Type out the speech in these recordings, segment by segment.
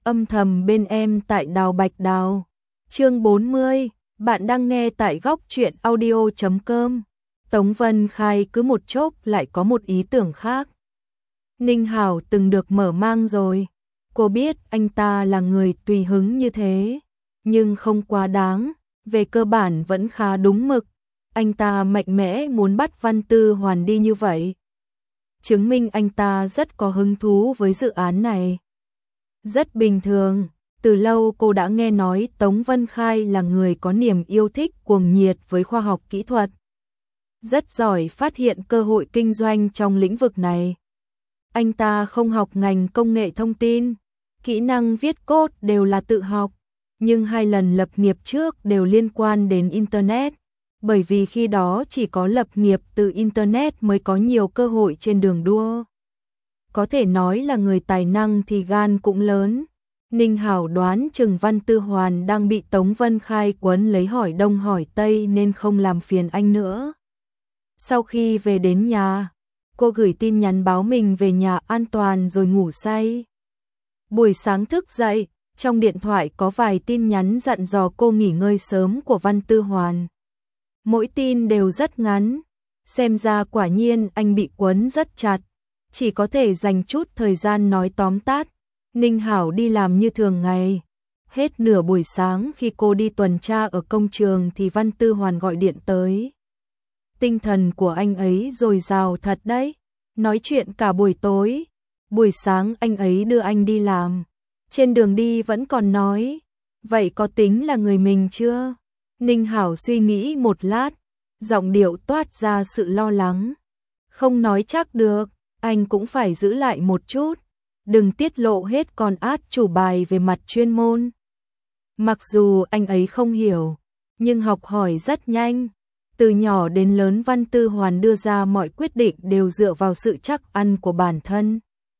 âm thầm bên em tại Đào Bạch Đào. Chương 40, bạn đang nghe tại góc truyện audio.com. Tống Vân Khai cứ một chốc lại có một ý tưởng khác. Ninh Hảo từng được mở mang rồi. Cô biết anh ta là người tùy hứng như thế, nhưng không quá đáng, về cơ bản vẫn khá đúng mực. Anh ta mạnh mẽ muốn bắt Văn Tư Hoàn đi như vậy, chứng minh anh ta rất có hứng thú với dự án này. Rất bình thường, từ lâu cô đã nghe nói Tống Vân Khai là người có niềm yêu thích cuồng nhiệt với khoa học kỹ thuật, rất giỏi phát hiện cơ hội kinh doanh trong lĩnh vực này. Anh ta không học ngành công nghệ thông tin, kỹ năng viết code đều là tự học, nhưng 2 lần lập nghiệp trước đều liên quan đến Internet, bởi vì khi đó chỉ có lập nghiệp từ Internet mới có nhiều cơ hội trên đường đua. Có thể nói là người tài năng thì gan cũng lớn. Ninh Hảo đoán chừng Văn Tư Hoàn đang bị Tống Vân Khai quấn lấy hỏi đông hỏi tây nên không làm phiền anh nữa. Sau khi về đến nhà, cô gửi tin nhắn báo mình về nhà an toàn rồi ngủ say. Buổi sáng thức dậy, trong điện thoại có vài tin nhắn dặn dò cô nghỉ ngơi sớm của Văn Tư Hoàn. Mỗi tin đều rất ngắn, xem ra quả nhiên anh bị quấn rất chặt, chỉ có thể dành chút thời gian nói tóm tắt. Ninh Hảo đi làm như thường ngày. Hết nửa buổi sáng khi cô đi tuần tra ở công trường thì Văn Tư Hoàn gọi điện tới. Tinh thần của anh ấy dồi dào thật đấy, nói chuyện cả buổi tối. Buổi sáng anh ấy đưa anh đi làm, trên đường đi vẫn còn nói, vậy có tính là người mình chưa? Ninh Hảo suy nghĩ một lát, giọng điệu toát ra sự lo lắng. Không nói chắc được, anh cũng phải giữ lại một chút, đừng tiết lộ hết con át chủ bài về mặt chuyên môn. Mặc dù anh ấy không hiểu, nhưng học hỏi rất nhanh. Từ nhỏ đến lớn Văn Tư Hoàn đưa ra mọi quyết định đều dựa vào sự chắc ăn của bản thân.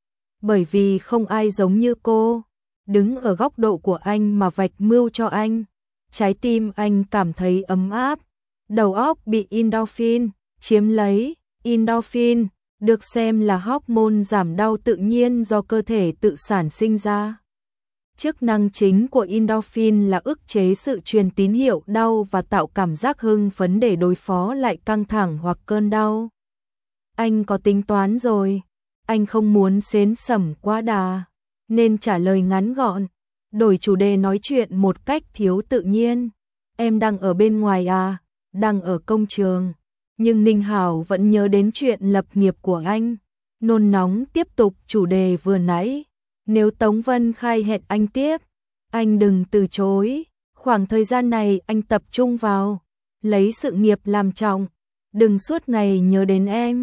Bởi vì không ai giống như cô, đứng ở góc độ của anh mà vạch mưu cho anh. Trái tim anh cảm thấy ấm áp, đầu óc bị endorphin chiếm lấy. Endorphin được xem là hormone giảm đau tự nhiên do cơ thể tự sản sinh ra. Chức năng chính của endorphin là ức chế sự truyền tín hiệu đau và tạo cảm giác hưng phấn để đối phó lại căng thẳng hoặc cơn đau. Anh có tính toán rồi, anh không muốn xến xẩm quá đà, nên trả lời ngắn gọn, đổi chủ đề nói chuyện một cách thiếu tự nhiên. Em đang ở bên ngoài à? Đang ở công trường. Nhưng Ninh Hảo vẫn nhớ đến chuyện lập nghiệp của anh, nôn nóng tiếp tục chủ đề vừa nãy. Nếu Tống Vân Khai hẹn anh tiếp, anh đừng từ chối. Khoảng thời gian này anh tập trung vào, lấy sự nghiệp làm trọng, đừng suốt ngày nhớ đến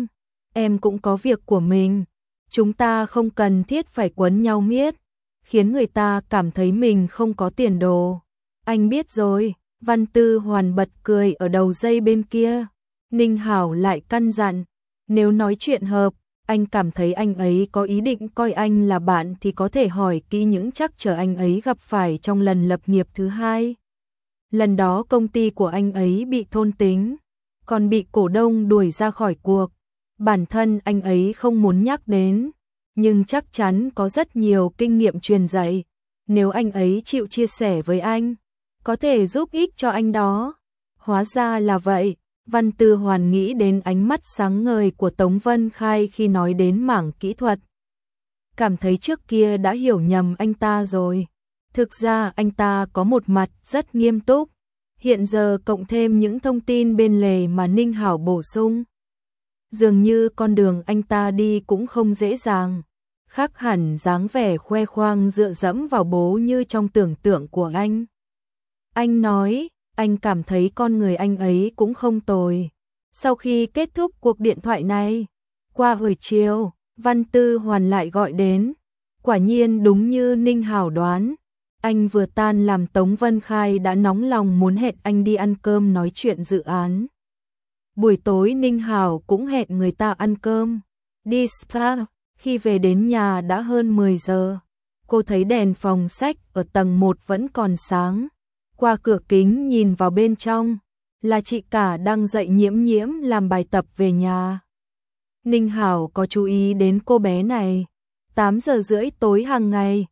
em cũng có việc của mình. Chúng ta không cần thiết phải quấn nhau miết, khiến người ta cảm thấy mình không có tiền đồ. Anh biết rồi. Văn Tư Hoàn bật cười ở đầu dây bên kia. Ninh Hảo lại căn dặn, nếu nói chuyện hợp, anh cảm thấy anh ấy có ý định coi anh là bạn thì có thể hỏi kỹ những trắc trở anh ấy gặp phải trong lần lập nghiệp thứ 2. Lần đó công ty của anh ấy bị thôn tính, còn bị cổ đông đuổi ra khỏi cuộc. Bản thân anh ấy không muốn nhắc đến, nhưng chắc chắn có rất nhiều kinh nghiệm truyền dạy. Nếu anh ấy chịu chia sẻ với anh, có thể giúp ích cho anh đó. Hóa ra là vậy. Văn Tư Hoàn nghĩ đến ánh mắt sáng ngời của Tống Vân Khai khi nói đến mảng kỹ thuật. Cảm thấy trước kia đã hiểu nhầm anh ta rồi. Thực ra anh ta có một mặt rất nghiêm túc. Hiện giờ cộng thêm những thông tin bên lề mà Ninh Hảo bổ sung, dường như con đường anh ta đi cũng không dễ dàng. Khác hẳn dáng vẻ khoe khoang dựa dẫm vào bố như trong tưởng tượng của anh. Anh nói, anh cảm thấy con người anh ấy cũng không tồi. Sau khi kết thúc cuộc điện thoại này, qua buổi chiều, Văn Tư Hoàn lại gọi đến. Quả nhiên đúng như Ninh Hảo đoán, anh vừa tan làm Tống Vân Khai đã nóng lòng muốn hẹn anh đi ăn cơm nói chuyện dự án. Buổi tối Ninh Hảo cũng hẹn người ta ăn cơm, đi spa. Khi về đến nhà đã hơn 10 giờ, cô thấy đèn phòng sách ở tầng 1 vẫn còn sáng. Qua cửa kính nhìn vào bên trong, là chị cả đang dạy Nhiễm Nhiễm làm bài tập về nhà. Ninh Hảo có chú ý đến cô bé này. 8 giờ rưỡi tối hàng ngày,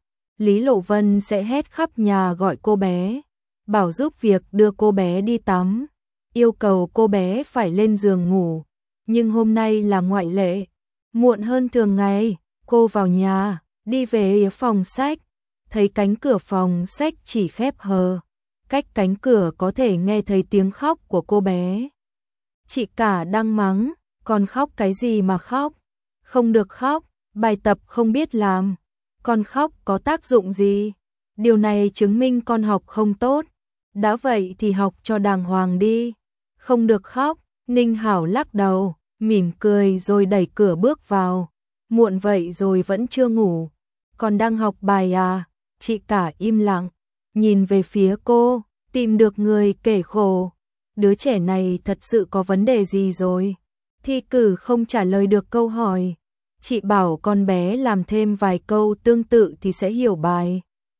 Lý Lộ Vân sẽ hét khắp nhà gọi cô bé, bảo giúp việc đưa cô bé đi tắm, yêu cầu cô bé phải lên giường ngủ. Nhưng hôm nay là ngoại lệ, muộn hơn thường ngày, cô vào nhà, đi về phòng sách, thấy cánh cửa phòng sách chỉ khép hờ, cách cánh cửa có thể nghe thấy tiếng khóc của cô bé. Chị cả đang mắng, con khóc cái gì mà khóc, không được khóc, bài tập không biết làm, con khóc có tác dụng gì, điều này chứng minh con học không tốt, đã vậy thì học cho đàng hoàng đi, không được khóc. Ninh Hảo lắc đầu, mỉm cười rồi đẩy cửa bước vào, muộn vậy rồi vẫn chưa ngủ, còn đang học bài à? Chị cả im lặng, nhìn về phía cô, tìm được người kể khổ, đứa trẻ này thật sự có vấn đề gì rồi, thi cử không trả lời được câu hỏi, chị bảo con bé làm thêm vài câu tương tự thì sẽ hiểu bài.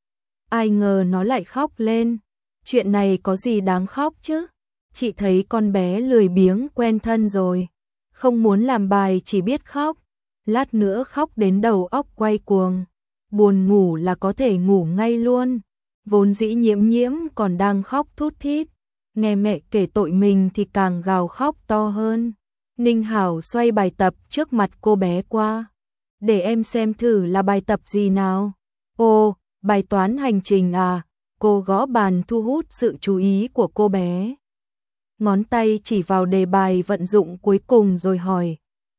Ai ngờ nó lại khóc lên, chuyện này có gì đáng khóc chứ, chị thấy con bé lười biếng quen thân rồi, không muốn làm bài chỉ biết khóc, lát nữa khóc đến đầu óc quay cuồng, buồn ngủ là có thể ngủ ngay luôn. Vốn dĩ Nhiễm Nhiễm còn đang khóc thút thít, nghe mẹ kể tội mình thì càng gào khóc to hơn. Ninh Hảo xoay bài tập trước mặt cô bé qua, để em xem thử là bài tập gì nào. Ồ, bài toán hành trình à? Cô gõ bàn thu hút sự chú ý của cô bé. Ngón tay chỉ vào đề bài vận dụng cuối cùng rồi hỏi,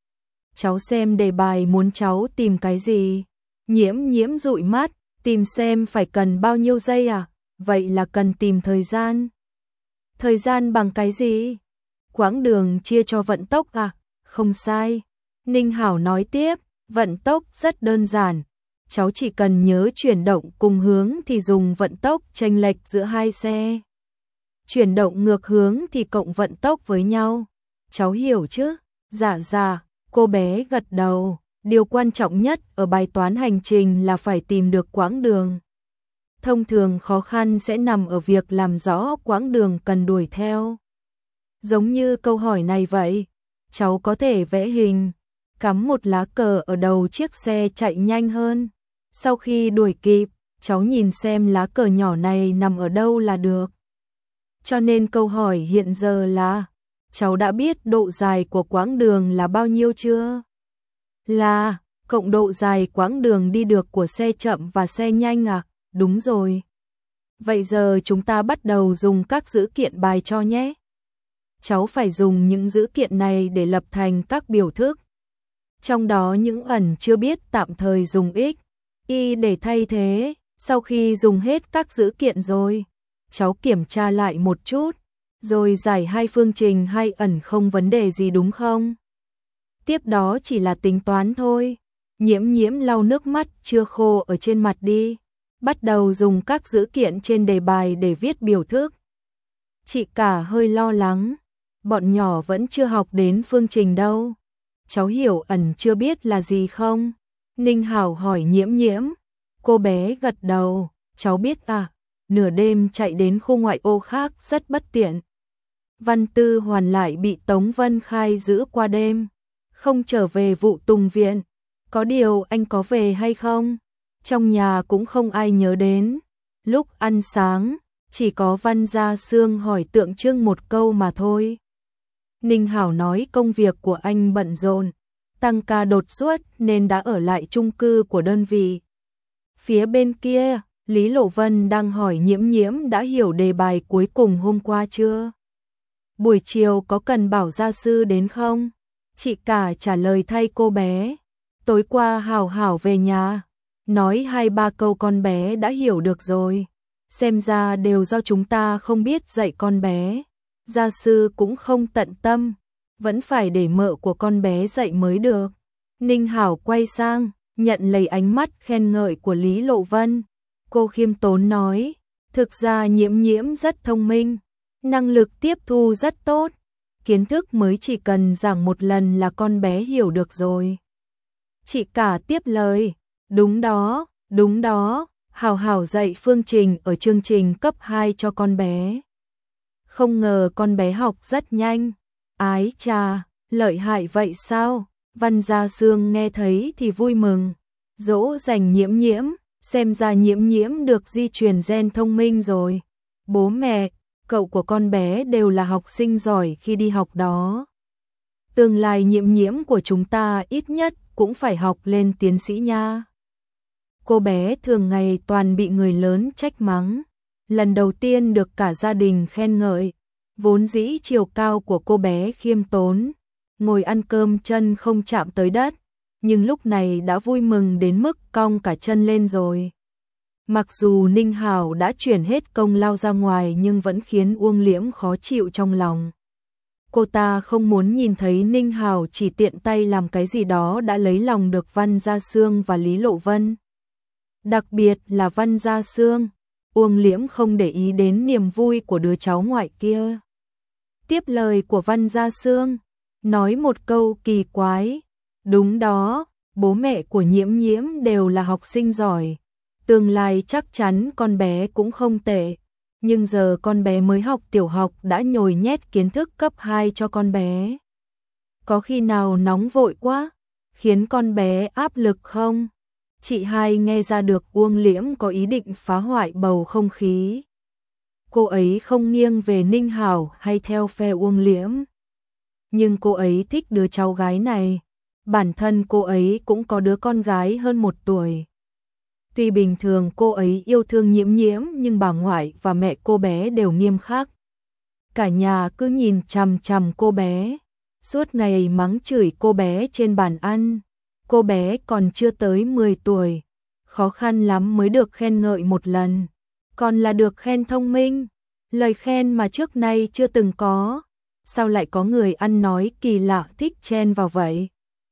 cháu xem đề bài muốn cháu tìm cái gì? Nhiễm Nhiễm dụi mắt, tìm xem phải cần bao nhiêu giây à? Vậy là cần tìm thời gian. Thời gian bằng cái gì? Quãng đường chia cho vận tốc à? Không sai. Ninh Hảo nói tiếp, vận tốc rất đơn giản. Cháu chỉ cần nhớ chuyển động cùng hướng thì dùng vận tốc chênh lệch giữa hai xe. Chuyển động ngược hướng thì cộng vận tốc với nhau. Cháu hiểu chứ? Dạ dạ, cô bé gật đầu. Điều quan trọng nhất ở bài toán hành trình là phải tìm được quãng đường. Thông thường khó khăn sẽ nằm ở việc làm rõ quãng đường cần đuổi theo. Giống như câu hỏi này vậy, cháu có thể vẽ hình, cắm một lá cờ ở đầu chiếc xe chạy nhanh hơn. Sau khi đuổi kịp, cháu nhìn xem lá cờ nhỏ này nằm ở đâu là được. Cho nên câu hỏi hiện giờ là, cháu đã biết độ dài của quãng đường là bao nhiêu chưa? Là, cộng độ dài quãng đường đi được của xe chậm và xe nhanh à? Đúng rồi. Vậy giờ chúng ta bắt đầu dùng các dữ kiện bài cho nhé. Cháu phải dùng những dữ kiện này để lập thành các biểu thức. Trong đó những ẩn chưa biết tạm thời dùng x, y để thay thế. Sau khi dùng hết các dữ kiện rồi, cháu kiểm tra lại một chút, rồi giải hai phương trình hai ẩn không vấn đề gì đúng không? Tiếp đó chỉ là tính toán thôi. Nhiễm Nhiễm lau nước mắt chưa khô ở trên mặt đi, bắt đầu dùng các dữ kiện trên đề bài để viết biểu thức. Chị cả hơi lo lắng, bọn nhỏ vẫn chưa học đến phương trình đâu. Cháu hiểu ẩn chưa biết là gì không? Ninh Hảo hỏi Nhiễm Nhiễm. Cô bé gật đầu, cháu biết à, nửa đêm chạy đến khu ngoại ô khác rất bất tiện. Văn Tư Hoàn lại bị Tống Vân Khai giữ qua đêm, không trở về vụ tùng viện. Có điều anh có về hay không? Trong nhà cũng không ai nhớ đến. Lúc ăn sáng, chỉ có Văn Gia Sương hỏi tượng trưng một câu mà thôi. Ninh Hảo nói công việc của anh bận rộn, tăng ca đột xuất nên đã ở lại chung cư của đơn vị. Phía bên kia, Lý Lộ Vân đang hỏi Nhiễm Nhiễm đã hiểu đề bài cuối cùng hôm qua chưa? Buổi chiều có cần bảo gia sư đến không? Chị cả trả lời thay cô bé. Tối qua Hảo Hảo về nhà, nói 2-3 câu con bé đã hiểu được rồi. Xem ra đều do chúng ta không biết dạy con bé. Gia sư cũng không tận tâm, vẫn phải để mợ của con bé dạy mới được. Ninh Hảo quay sang, nhận lấy ánh mắt khen ngợi của Lý Lộ Vân. Cô khiêm tốn nói, thực ra Nhiễm Nhiễm rất thông minh, năng lực tiếp thu rất tốt. Kiến thức mới chỉ cần giảng một lần là con bé hiểu được rồi. Chị cả tiếp lời, đúng đó, Hảo Hảo dạy phương trình ở chương trình cấp 2 cho con bé. Không ngờ con bé học rất nhanh. Ái chà, lợi hại vậy sao? Văn Gia Sương nghe thấy thì vui mừng, dỗ dành Nhiễm Nhiễm, Xem ra Nhiễm Nhiễm được di truyền gen thông minh rồi. Bố mẹ, cậu của con bé đều là học sinh giỏi khi đi học đó. Tương lai Nhiễm Nhiễm của chúng ta ít nhất cũng phải học lên tiến sĩ nha. Cô bé thường ngày toàn bị người lớn trách mắng. Lần đầu tiên được cả gia đình khen ngợi. Vốn dĩ chiều cao của cô bé khiêm tốn, ngồi ăn cơm chân không chạm tới đất, nhưng lúc này đã vui mừng đến mức cong cả chân lên rồi. Mặc dù Ninh Hảo đã chuyển hết công lao ra ngoài nhưng vẫn khiến Uông Liễm khó chịu trong lòng. Cô ta không muốn nhìn thấy Ninh Hảo chỉ tiện tay làm cái gì đó đã lấy lòng được Văn Gia Sương và Lý Lộ Vân. Đặc biệt là Văn Gia Sương, Uông Liễm không để ý đến niềm vui của đứa cháu ngoại kia. Tiếp lời của Văn Gia Sương, nói một câu kỳ quái. Đúng đó, bố mẹ của Nhiễm Nhiễm đều là học sinh giỏi. Tương lai chắc chắn con bé cũng không tệ. Nhưng giờ con bé mới học tiểu học đã nhồi nhét kiến thức cấp 2 cho con bé. Có khi nào nóng vội quá, khiến con bé áp lực không? Chị hai nghe ra được Uông Liễm có ý định phá hoại bầu không khí. Cô ấy không nghiêng về Ninh Hảo hay theo phe Uông Liễm. Nhưng cô ấy thích đứa cháu gái này. Bản thân cô ấy cũng có đứa con gái hơn 1 tuổi. Tuy bình thường cô ấy yêu thương Nhiễm Nhiễm nhưng bà ngoại và mẹ cô bé đều nghiêm khắc. Cả nhà cứ nhìn chằm chằm cô bé, suốt ngày mắng chửi cô bé trên bàn ăn. Cô bé còn chưa tới 10 tuổi, khó khăn lắm mới được khen ngợi một lần. Còn là được khen thông minh, lời khen mà trước nay chưa từng có. Sao lại có người ăn nói kỳ lạ thích chen vào vậy?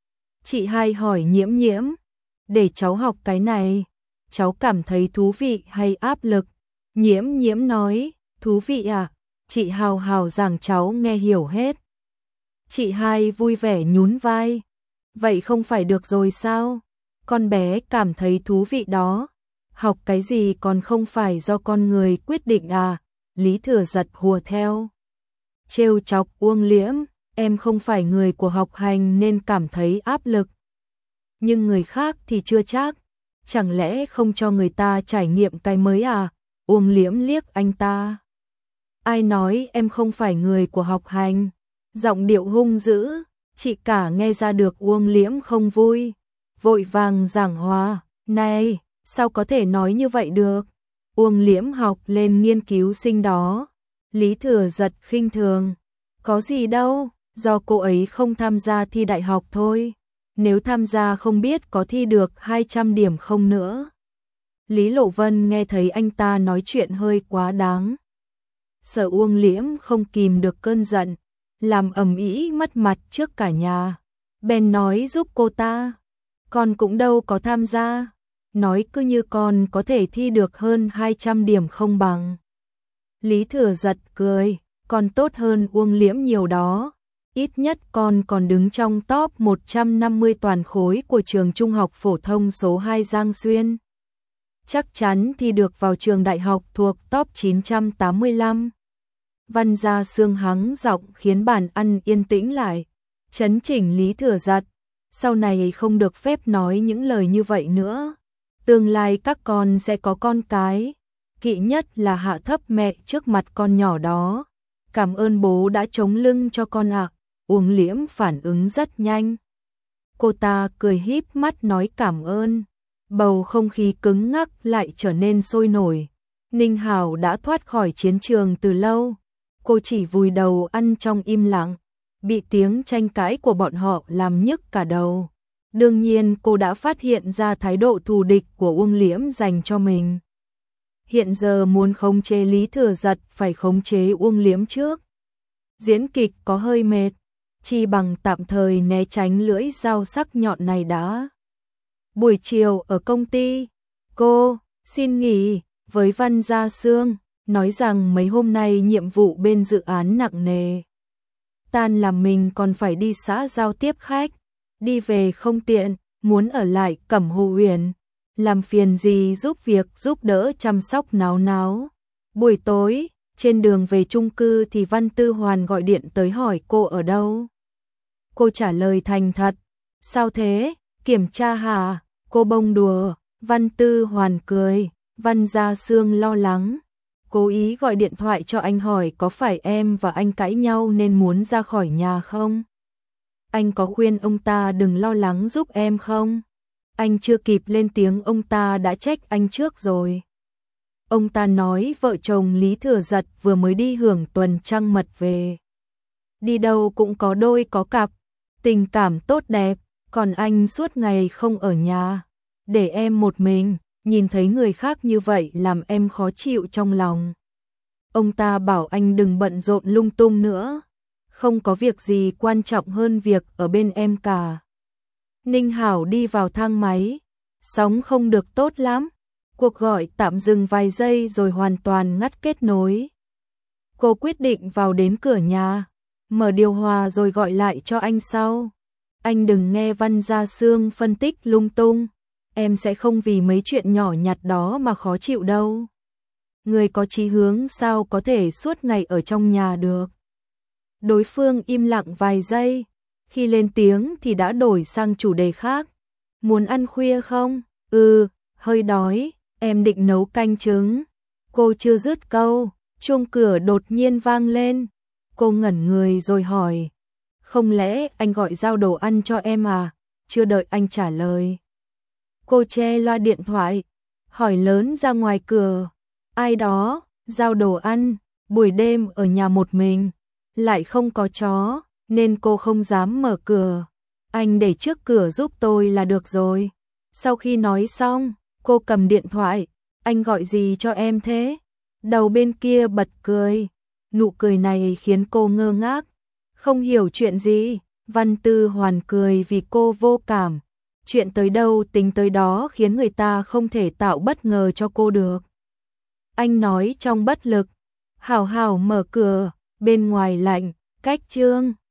Chị hai hỏi Nhiễm Nhiễm, để cháu học cái này, cháu cảm thấy thú vị hay áp lực? Nhiễm Nhiễm nói, thú vị à? Chị hào hào giảng cháu nghe hiểu hết. Chị hai vui vẻ nhún vai, vậy không phải được rồi sao? Con bé cảm thấy thú vị đó. Học cái gì còn không phải do con người quyết định à? Lý Thừa Giật hùa theo. Trêu chọc Uông Liễm, em không phải người của học hành nên cảm thấy áp lực. Nhưng người khác thì chưa chắc. Chẳng lẽ không cho người ta trải nghiệm cái mới à? Uông Liễm liếc anh ta. Ai nói em không phải người của học hành? Giọng điệu hung dữ, chị cả nghe ra được Uông Liễm không vui. Vội vàng giảng hòa, này, sao có thể nói như vậy được? Uông Liễm học lên nghiên cứu sinh đó. Lý Thừa Giật khinh thường, có gì đâu, do cô ấy không tham gia thi đại học thôi. Nếu tham gia không biết có thi được 200 điểm không nữa. Lý Lộ Vân nghe thấy anh ta nói chuyện hơi quá đáng. Sợ Uông Liễm không kìm được cơn giận, làm ầm ĩ mất mặt trước cả nhà. Bèn nói giúp cô ta, con cũng đâu có tham gia. Nói cứ như con có thể thi được hơn 200 điểm không bằng. Lý Thừa Giật cười, con tốt hơn Uông Liễm nhiều đó. Ít nhất con còn đứng trong top 150 toàn khối của trường trung học phổ thông số 2 Giang Xuyên. Chắc chắn thi được vào trường đại học thuộc top 985. Văn Gia Sương hắng giọng khiến bàn ăn yên tĩnh lại. Chấn chỉnh Lý Thừa Giật, sau này không được phép nói những lời như vậy nữa. Tương lai các con sẽ có con cái. Kỵ nhất là hạ thấp mẹ trước mặt con nhỏ đó. Cảm ơn bố đã chống lưng cho con ạ. Uông Liễm phản ứng rất nhanh. Cô ta cười híp mắt nói cảm ơn. Bầu không khí cứng ngắc lại trở nên sôi nổi. Ninh Hảo đã thoát khỏi chiến trường từ lâu. Cô chỉ vùi đầu ăn trong im lặng. Bị tiếng tranh cãi của bọn họ làm nhức cả đầu. Đương nhiên cô đã phát hiện ra thái độ thù địch của Uông Liễm dành cho mình. Hiện giờ muốn khống chế Lý Thừa Giật phải khống chế Uông Liễm trước. Diễn kịch có hơi mệt, chi bằng tạm thời né tránh lưỡi dao sắc nhọn này đã. Buổi chiều ở công ty, cô xin nghỉ với Văn Gia Sương, nói rằng mấy hôm nay nhiệm vụ bên dự án nặng nề. Tan làm mình còn phải đi xã giao tiếp khách, đi về không tiện, muốn ở lại Cẩm Hồ Uyển, làm phiền gì giúp việc giúp đỡ chăm sóc náo náo. Buổi tối, trên đường về chung cư thì Văn Tư Hoàn gọi điện tới hỏi cô ở đâu. Cô trả lời thành thật, sao thế, kiểm tra hả? Cô bông đùa, Văn Tư Hoàn cười, Văn Gia Sương lo lắng, cố ý gọi điện thoại cho anh hỏi có phải em và anh cãi nhau nên muốn ra khỏi nhà không? Anh có khuyên ông ta đừng lo lắng giúp em không? Anh chưa kịp lên tiếng ông ta đã trách anh trước rồi. Ông ta nói vợ chồng Lý Thừa Giật vừa mới đi hưởng tuần trăng mật về. Đi đâu cũng có đôi có cặp, tình cảm tốt đẹp, còn anh suốt ngày không ở nhà, để em một mình, nhìn thấy người khác như vậy làm em khó chịu trong lòng. Ông ta bảo anh đừng bận rộn lung tung nữa, không có việc gì quan trọng hơn việc ở bên em cả. Ninh Hảo đi vào thang máy, sóng không được tốt lắm, cuộc gọi tạm dừng vài giây rồi hoàn toàn ngắt kết nối. Cô quyết định vào đến cửa nhà, mở điều hòa rồi gọi lại cho anh sau. Anh đừng nghe Văn Gia Sương phân tích lung tung, em sẽ không vì mấy chuyện nhỏ nhặt đó mà khó chịu đâu. Người có chí hướng sao có thể suốt ngày ở trong nhà được. Đối phương im lặng vài giây, khi lên tiếng thì đã đổi sang chủ đề khác. Muốn ăn khuya không? Ừ, hơi đói, em định nấu canh trứng. Cô chưa dứt câu, chuông cửa đột nhiên vang lên. Cô ngẩn người rồi hỏi, không lẽ anh gọi giao đồ ăn cho em à? Chưa đợi anh trả lời, cô che loa điện thoại, hỏi lớn ra ngoài cửa, ai đó, giao đồ ăn, buổi đêm ở nhà một mình, lại không có chó, nên cô không dám mở cửa. Anh để trước cửa giúp tôi là được rồi. Sau khi nói xong, cô cầm điện thoại, anh gọi gì cho em thế? Đầu bên kia bật cười, nụ cười này khiến cô ngơ ngác, không hiểu chuyện gì. Văn Tư Hoàn cười vì cô vô cảm, chuyện tới đâu tính tới đó khiến người ta không thể tạo bất ngờ cho cô được. Anh nói trong bất lực, Hảo Hảo mở cửa, bên ngoài lạnh, cách Trương.